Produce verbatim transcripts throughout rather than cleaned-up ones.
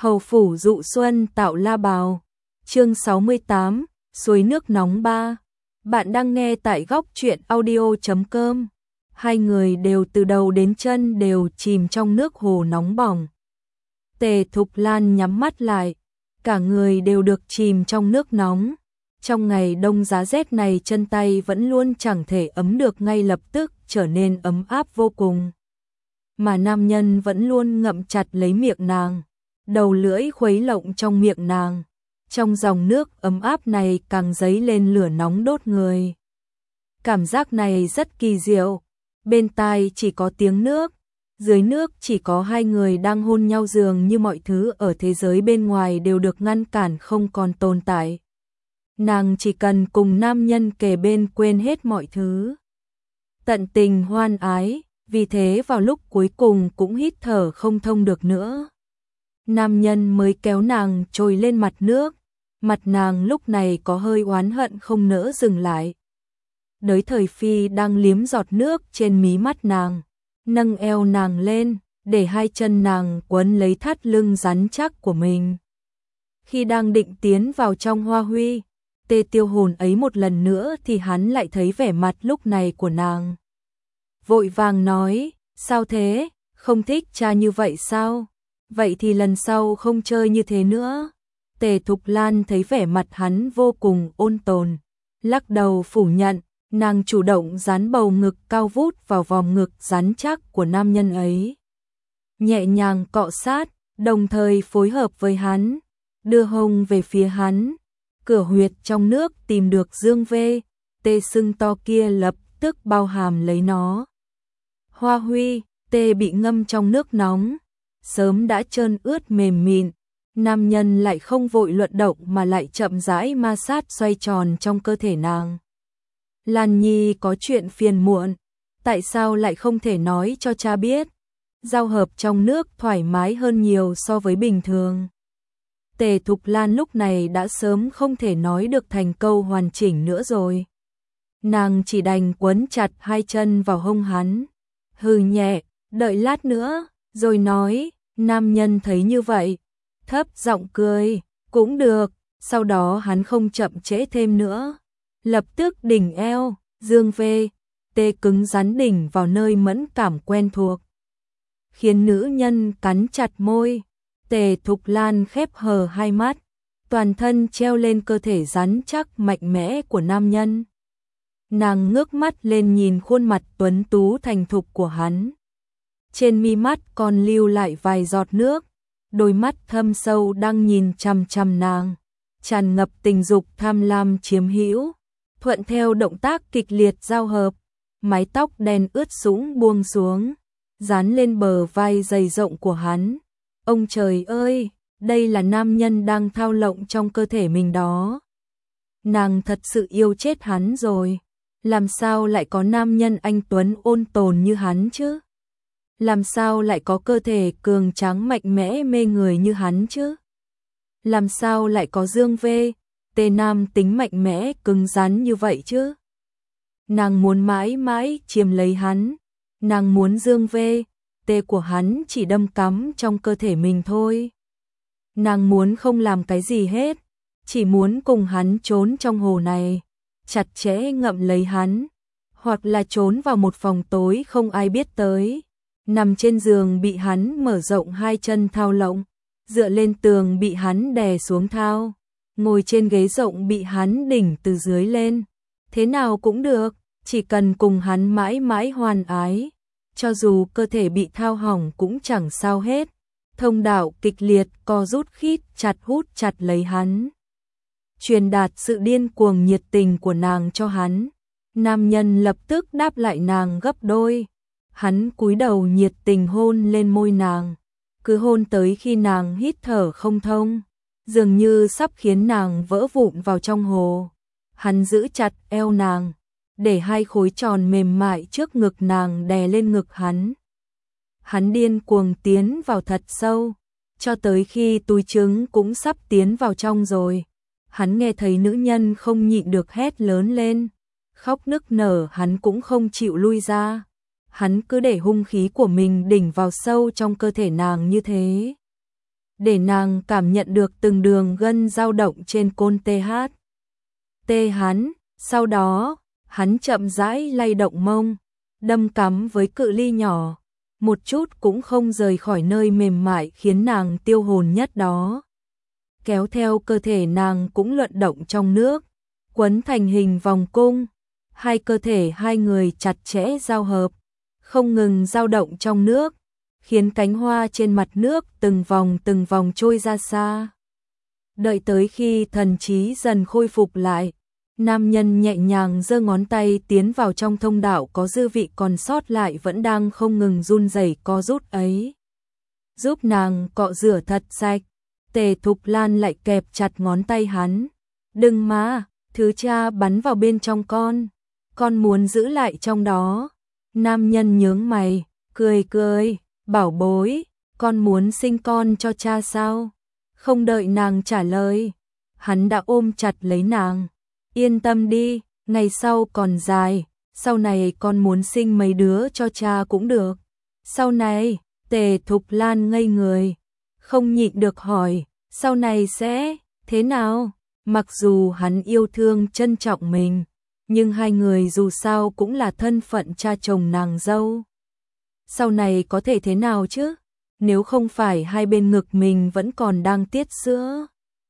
Hầu phủ dụ xuân tạo la bào. Chương sáu mươi tám, suối nước nóng ba. Bạn đang nghe tại góc truyện audio chấm com. Hai người đều từ đầu đến chân đều chìm trong nước hồ nóng bỏng. Tề Thục Lan nhắm mắt lại, cả người đều được chìm trong nước nóng. Trong ngày đông giá rét này chân tay vẫn luôn chẳng thể ấm được, ngay lập tức trở nên ấm áp vô cùng. Mà nam nhân vẫn luôn ngậm chặt lấy miệng nàng, đầu lưỡi khuấy lộng trong miệng nàng. Trong dòng nước ấm áp này càng dấy lên lửa nóng đốt người. Cảm giác này rất kỳ diệu, bên tai chỉ có tiếng nước, dưới nước chỉ có hai người đang hôn nhau, dường như mọi thứ ở thế giới bên ngoài đều được ngăn cản không còn tồn tại. Nàng chỉ cần cùng nam nhân kề bên quên hết mọi thứ. Tận tình hoan ái, vì thế vào lúc cuối cùng cũng hít thở không thông được nữa. Nam nhân mới kéo nàng trồi lên mặt nước, mặt nàng lúc này có hơi oán hận không nỡ dừng lại. Đới Thời Phi đang liếm giọt nước trên mí mắt nàng, nâng eo nàng lên, để hai chân nàng quấn lấy thắt lưng rắn chắc của mình. Khi đang định tiến vào trong hoa huy, tê tiêu hồn ấy một lần nữa thì hắn lại thấy vẻ mặt lúc này của nàng. Vội vàng nói, sao thế, không thích cha như vậy sao? Vậy thì lần sau không chơi như thế nữa. Tề Thục Lan thấy vẻ mặt hắn vô cùng ôn tồn, lắc đầu phủ nhận. Nàng chủ động dán bầu ngực cao vút vào vòng ngực rắn chắc của nam nhân ấy. Nhẹ nhàng cọ sát, đồng thời phối hợp với hắn, đưa hông về phía hắn. Cửa huyệt trong nước tìm được dương vê, tê sưng to kia lập tức bao hàm lấy nó. Hoa huy, tê bị ngâm trong nước nóng, sớm đã trơn ướt mềm mịn. Nam nhân lại không vội luận động mà lại chậm rãi ma sát xoay tròn trong cơ thể nàng. Lan Nhi có chuyện phiền muộn, tại sao lại không thể nói cho cha biết? Giao hợp trong nước thoải mái hơn nhiều so với bình thường. Tề Thục Lan lúc này đã sớm không thể nói được thành câu hoàn chỉnh nữa rồi. Nàng chỉ đành quấn chặt hai chân vào hông hắn, hừ nhẹ, đợi lát nữa, rồi nói. Nam nhân thấy như vậy, thấp giọng cười, cũng được. Sau đó hắn không chậm trễ thêm nữa, lập tức đỉnh eo, dương vê, tê cứng rắn đỉnh vào nơi mẫn cảm quen thuộc, khiến nữ nhân cắn chặt môi. Tề Thục Lan khép hờ hai mắt, toàn thân treo lên cơ thể rắn chắc mạnh mẽ của nam nhân. Nàng ngước mắt lên nhìn khuôn mặt tuấn tú thành thục của hắn. Trên mi mắt còn lưu lại vài giọt nước, đôi mắt thâm sâu đang nhìn chằm chằm nàng, tràn ngập tình dục tham lam chiếm hữu. Thuận theo động tác kịch liệt giao hợp, mái tóc đen ướt sũng buông xuống, dán lên bờ vai dày rộng của hắn. Ông trời ơi, đây là nam nhân đang thao lộng trong cơ thể mình đó. Nàng thật sự yêu chết hắn rồi. Làm sao lại có nam nhân anh tuấn ôn tồn như hắn chứ? Làm sao lại có cơ thể cường tráng mạnh mẽ mê người như hắn chứ? Làm sao lại có dương vê, tê nam tính mạnh mẽ cứng rắn như vậy chứ? Nàng muốn mãi mãi chiếm lấy hắn, nàng muốn dương vê, tê của hắn chỉ đâm cắm trong cơ thể mình thôi. Nàng muốn không làm cái gì hết, chỉ muốn cùng hắn trốn trong hồ này, chặt chẽ ngậm lấy hắn, hoặc là trốn vào một phòng tối không ai biết tới, nằm trên giường bị hắn mở rộng hai chân thao lộng, dựa lên tường bị hắn đè xuống thao, ngồi trên ghế rộng bị hắn đỉnh từ dưới lên. Thế nào cũng được, chỉ cần cùng hắn mãi mãi hoan ái, cho dù cơ thể bị thao hỏng cũng chẳng sao hết. Thông đạo kịch liệt co rút khít chặt hút chặt lấy hắn, truyền đạt sự điên cuồng nhiệt tình của nàng cho hắn. Nam nhân lập tức đáp lại nàng gấp đôi. Hắn cúi đầu nhiệt tình hôn lên môi nàng, cứ hôn tới khi nàng hít thở không thông, dường như sắp khiến nàng vỡ vụn vào trong hồ. Hắn giữ chặt eo nàng, để hai khối tròn mềm mại trước ngực nàng đè lên ngực hắn. Hắn điên cuồng tiến vào thật sâu, cho tới khi túi trứng cũng sắp tiến vào trong rồi. Hắn nghe thấy nữ nhân không nhịn được hét lớn lên, khóc nức nở, hắn cũng không chịu lui ra. Hắn cứ để hung khí của mình đỉnh vào sâu trong cơ thể nàng như thế. để nàng cảm nhận được từng đường gân dao động trên côn tê hát. Tê hắn, sau đó, hắn chậm rãi lay động mông, đâm cắm với cự ly nhỏ, một chút cũng không rời khỏi nơi mềm mại khiến nàng tiêu hồn nhất đó. Kéo theo cơ thể nàng cũng luận động trong nước, quấn thành hình vòng cung, hai cơ thể hai người chặt chẽ giao hợp, không ngừng dao động trong nước, khiến cánh hoa trên mặt nước từng vòng từng vòng trôi ra xa. Đợi tới khi thần trí dần khôi phục lại, nam nhân nhẹ nhàng giơ ngón tay tiến vào trong thông đạo có dư vị còn sót lại vẫn đang không ngừng run rẩy co rút ấy. Giúp nàng cọ rửa thật sạch, Tề Thục Lan lại kẹp chặt ngón tay hắn. Đừng mà, thứ cha bắn vào bên trong con, con muốn giữ lại trong đó. Nam nhân nhướng mày, cười cười, bảo bối, con muốn sinh con cho cha sao? Không đợi nàng trả lời, hắn đã ôm chặt lấy nàng. Yên tâm đi, ngày sau còn dài, sau này con muốn sinh mấy đứa cho cha cũng được. Sau này, Tề Thục Lan ngây người, không nhịn được hỏi, sau này sẽ thế nào? Mặc dù hắn yêu thương trân trọng mình, nhưng hai người dù sao cũng là thân phận cha chồng nàng dâu. Sau này có thể thế nào chứ? Nếu không phải hai bên ngực mình vẫn còn đang tiết sữa,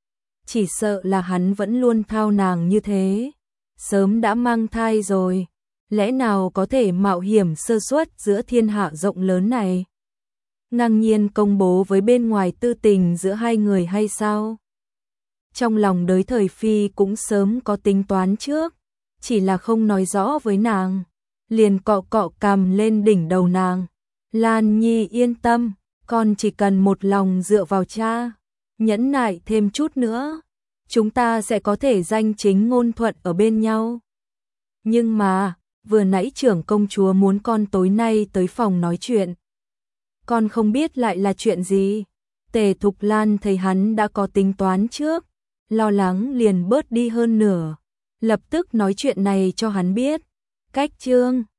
chỉ sợ là hắn vẫn luôn thao nàng như thế. Sớm đã mang thai rồi, lẽ nào có thể mạo hiểm sơ suất giữa thiên hạ rộng lớn này? Ngang nhiên công bố với bên ngoài tư tình giữa hai người hay sao? Trong lòng đới thời phi cũng sớm có tính toán trước, chỉ là không nói rõ với nàng, liền cọ cọ cằm lên đỉnh đầu nàng. Lan Nhi yên tâm, con chỉ cần một lòng dựa vào cha, nhẫn nại thêm chút nữa, chúng ta sẽ có thể danh chính ngôn thuận ở bên nhau. Nhưng mà, vừa nãy trưởng công chúa muốn con tối nay tới phòng nói chuyện. Con không biết lại là chuyện gì. Tề Thục Lan thấy hắn đã có tính toán trước, lo lắng liền bớt đi hơn nửa, lập tức nói chuyện này cho hắn biết. Cách chương